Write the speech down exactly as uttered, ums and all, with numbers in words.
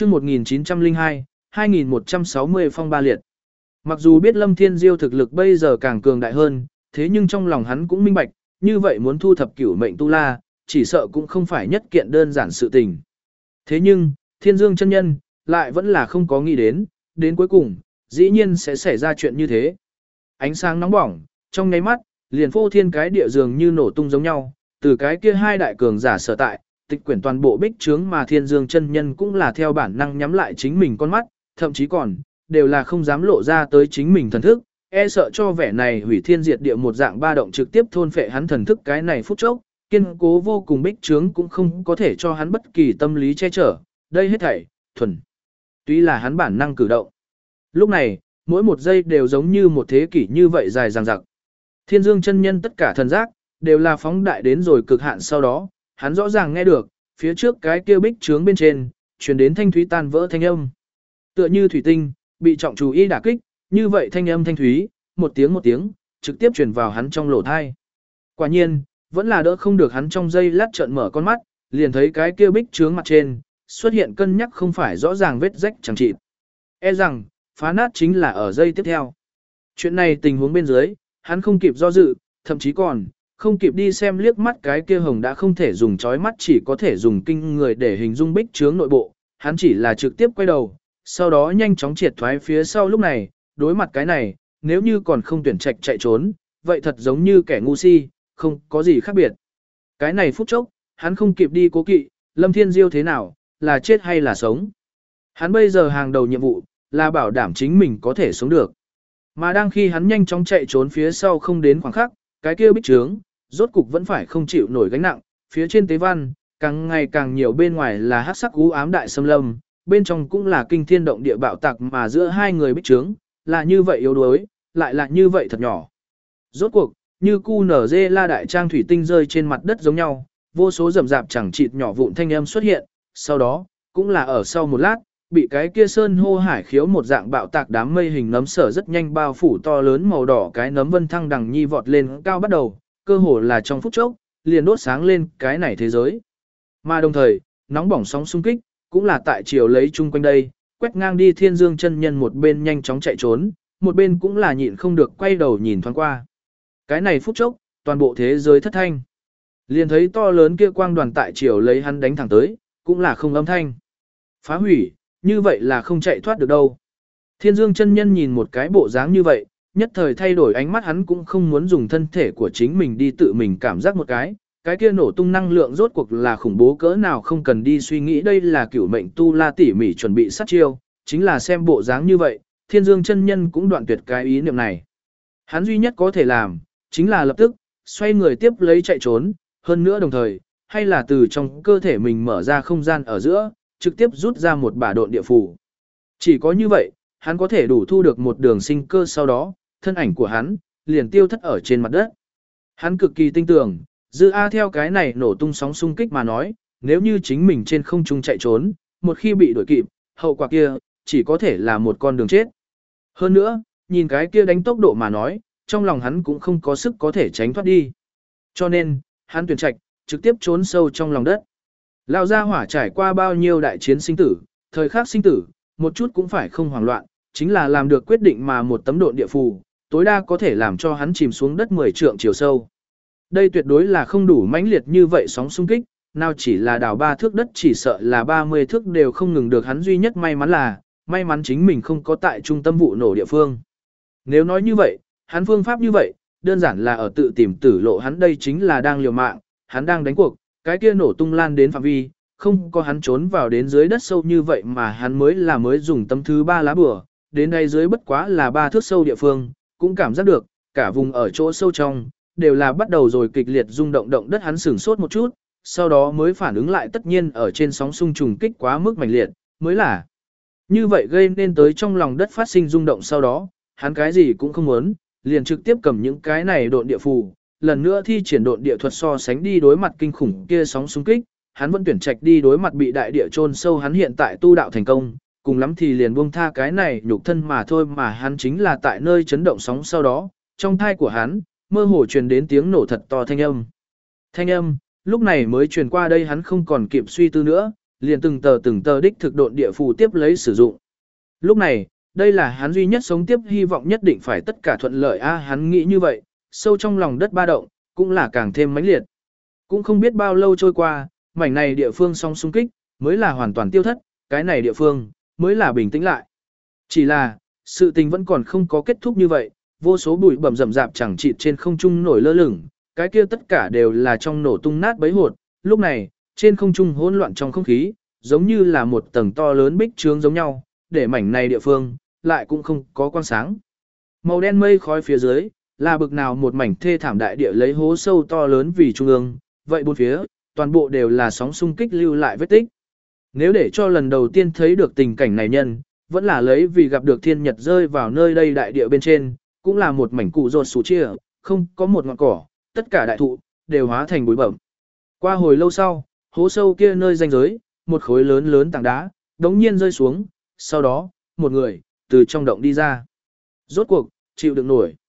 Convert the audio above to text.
chương một nghìn chín trăm lẻ hai, hai nghìn một trăm sáu mươi phong ba liệt. Mặc dù biết Lâm Thiên Diêu thực lực bây giờ càng cường đại hơn, thế nhưng trong lòng hắn cũng minh bạch, như vậy muốn thu thập cửu mệnh tu la, chỉ sợ cũng không phải nhất kiện đơn giản sự tình. Thế nhưng, Thiên Dương chân nhân, lại vẫn là không có nghĩ đến, đến cuối cùng, dĩ nhiên sẽ xảy ra chuyện như thế. Ánh sáng nóng bỏng, trong nháy mắt, liền phô thiên cái địa dường như nổ tung giống nhau, từ cái kia hai đại cường giả sở tại, tịch quyển toàn bộ bích trướng mà Thiên Dương chân nhân cũng là theo bản năng nhắm lại chính mình con mắt, thậm chí còn, đều là không dám lộ ra tới chính mình thần thức, e sợ cho vẻ này hủy thiên diệt địa một dạng ba động trực tiếp thôn phệ hắn thần thức cái này phút chốc, kiên cố vô cùng bích trướng cũng không có thể cho hắn bất kỳ tâm lý che chở, đây hết thảy, thuần. Tuy là hắn bản năng cử động. Lúc này, mỗi một giây đều giống như một thế kỷ như vậy dài dằng dặc. Thiên Dương chân nhân tất cả thần giác, đều là phóng đại đến rồi cực hạn sau đó, hắn rõ ràng nghe được, phía trước cái kia bích trướng bên trên, truyền đến thanh thúy tan vỡ thanh âm. Tựa như thủy tinh, bị trọng chú ý đả kích, như vậy thanh âm thanh thúy, một tiếng một tiếng, trực tiếp truyền vào hắn trong lỗ thai. Quả nhiên, vẫn là đỡ không được hắn trong giây lát trợn mở con mắt, liền thấy cái kia bích trướng mặt trên, xuất hiện cân nhắc không phải rõ ràng vết rách chẳng chịt. E rằng, phá nát chính là ở giây tiếp theo. Chuyện này tình huống bên dưới, hắn không kịp do dự, thậm chí còn, không kịp đi xem liếc mắt cái kia hồng đã không thể dùng chói mắt chỉ có thể dùng kinh người để hình dung bích trướng nội bộ, hắn chỉ là trực tiếp quay đầu, sau đó nhanh chóng triệt thoái phía sau lúc này, đối mặt cái này, nếu như còn không tuyển trạch chạy trốn, vậy thật giống như kẻ ngu si, không có gì khác biệt. Cái này phút chốc, hắn không kịp đi cố kỵ, Lâm Thiên Diêu thế nào, là chết hay là sống. Hắn bây giờ hàng đầu nhiệm vụ, là bảo đảm chính mình có thể sống được. Mà đang khi hắn nhanh chóng chạy trốn phía sau không đến khoảng khắc, cái kia bích trướng, rốt cục vẫn phải không chịu nổi gánh nặng, phía trên tế văn, càng ngày càng nhiều bên ngoài là hắc sắc u ám đại xâm lâm, bên trong cũng là kinh thiên động địa bạo tạc mà giữa hai người bích trướng, là như vậy yếu đuối, lại là như vậy thật nhỏ. Rốt cuộc, như cu nở dê la đại trang thủy tinh rơi trên mặt đất giống nhau, vô số rầm rạp chẳng chịt nhỏ vụn thanh âm xuất hiện, sau đó, cũng là ở sau một lát, bị cái kia sơn hô hải khiếu một dạng bạo tạc đám mây hình nấm sở rất nhanh bao phủ to lớn màu đỏ cái nấm vân thăng đằng nhi vọt lên cao bắt đầu, cơ hồ là trong phút chốc, liền đốt sáng lên cái này thế giới. Mà đồng thời, nóng bỏng sóng xung kích, cũng là tại chiều lấy chung quanh đây, quét ngang đi Thiên Dương chân nhân một bên nhanh chóng chạy trốn, một bên cũng là nhịn không được quay đầu nhìn thoáng qua. Cái này phút chốc, toàn bộ thế giới thất thanh. Liền thấy to lớn kia quang đoàn tại chiều lấy hắn đánh thẳng tới, cũng là không âm thanh. Phá hủy, như vậy là không chạy thoát được đâu. Thiên Dương chân nhân nhìn một cái bộ dáng như vậy, nhất thời thay đổi ánh mắt hắn cũng không muốn dùng thân thể của chính mình đi tự mình cảm giác một cái. Cái kia nổ tung năng lượng rốt cuộc là khủng bố cỡ nào không cần đi suy nghĩ đây là cửu mệnh tu la tỉ mỉ chuẩn bị sát chiêu, chính là xem bộ dáng như vậy, Thiên Dương chân nhân cũng đoạn tuyệt cái ý niệm này. Hắn duy nhất có thể làm, chính là lập tức, xoay người tiếp lấy chạy trốn, hơn nữa đồng thời, hay là từ trong cơ thể mình mở ra không gian ở giữa, trực tiếp rút ra một bả độn địa phù. Chỉ có như vậy, hắn có thể đủ thu được một đường sinh cơ sau đó, thân ảnh của hắn, liền tiêu thất ở trên mặt đất. Hắn cực kỳ tinh tưởng, dư A theo cái này nổ tung sóng xung kích mà nói, nếu như chính mình trên không trung chạy trốn, một khi bị đuổi kịp, hậu quả kia, chỉ có thể là một con đường chết. Hơn nữa, nhìn cái kia đánh tốc độ mà nói, trong lòng hắn cũng không có sức có thể tránh thoát đi. Cho nên, hắn tuyển trạch, trực tiếp trốn sâu trong lòng đất. Lão gia hỏa trải qua bao nhiêu đại chiến sinh tử, thời khắc sinh tử, một chút cũng phải không hoảng loạn, chính là làm được quyết định mà một tấm độn địa phù, tối đa có thể làm cho hắn chìm xuống đất mười trượng chiều sâu. Đây tuyệt đối là không đủ mãnh liệt như vậy sóng xung kích, nào chỉ là đào ba thước đất chỉ sợ là ba mươi thước đều không ngừng được hắn duy nhất may mắn là, may mắn chính mình không có tại trung tâm vụ nổ địa phương. Nếu nói như vậy, hắn phương pháp như vậy, đơn giản là ở tự tìm tử lộ hắn đây chính là đang liều mạng, hắn đang đánh cuộc, cái kia nổ tung lan đến phạm vi, không có hắn trốn vào đến dưới đất sâu như vậy mà hắn mới là mới dùng tấm thứ ba lá bùa, đến đây dưới bất quá là ba thước sâu địa phương, cũng cảm giác được, cả vùng ở chỗ sâu trong, đều là bắt đầu rồi kịch liệt rung động động đất hắn sửng sốt một chút, sau đó mới phản ứng lại tất nhiên ở trên sóng xung trùng kích quá mức mạnh liệt, mới là như vậy gây nên tới trong lòng đất phát sinh rung động sau đó, hắn cái gì cũng không muốn, liền trực tiếp cầm những cái này độn địa phù, lần nữa thi triển độn địa thuật so sánh đi đối mặt kinh khủng kia sóng xung kích, hắn vẫn tuyển trạch đi đối mặt bị đại địa chôn sâu hắn hiện tại tu đạo thành công, cùng lắm thì liền buông tha cái này nhục thân mà thôi mà hắn chính là tại nơi chấn động sóng sau đó, trong thai của hắn, mơ hồ truyền đến tiếng nổ thật to thanh âm. Thanh âm, lúc này mới truyền qua đây hắn không còn kịp suy tư nữa, liền từng tờ từng tờ đích thực độn địa phù tiếp lấy sử dụng. Lúc này, đây là hắn duy nhất sống tiếp hy vọng nhất định phải tất cả thuận lợi a hắn nghĩ như vậy, sâu trong lòng đất ba động, cũng là càng thêm mãnh liệt. Cũng không biết bao lâu trôi qua, mảnh này địa phương song xung kích, mới là hoàn toàn tiêu thất, cái này địa phương, mới là bình tĩnh lại. Chỉ là, sự tình vẫn còn không có kết thúc như vậy, vô số bụi bẩm rậm rạp chẳng chịt trên không trung nổi lơ lửng, cái kia tất cả đều là trong nổ tung nát bấy hột, lúc này, trên không trung hỗn loạn trong không khí, giống như là một tầng to lớn bích trướng giống nhau, để mảnh này địa phương, lại cũng không có quang sáng. Màu đen mây khói phía dưới, là bực nào một mảnh thê thảm đại địa lấy hố sâu to lớn vì trung ương, vậy bốn phía, toàn bộ đều là sóng xung kích lưu lại vết tích. Nếu để cho lần đầu tiên thấy được tình cảnh này nhân, vẫn là lấy vì gặp được thiên nhật rơi vào nơi đây đại địa bên trên, cũng là một mảnh cụ rột sủ chia, không có một ngọn cỏ, tất cả đại thụ, đều hóa thành bụi bẩm. Qua hồi lâu sau, hố sâu kia nơi ranh giới, một khối lớn lớn tảng đá, đống nhiên rơi xuống, sau đó, một người, từ trong động đi ra. Rốt cuộc, chịu đựng nổi.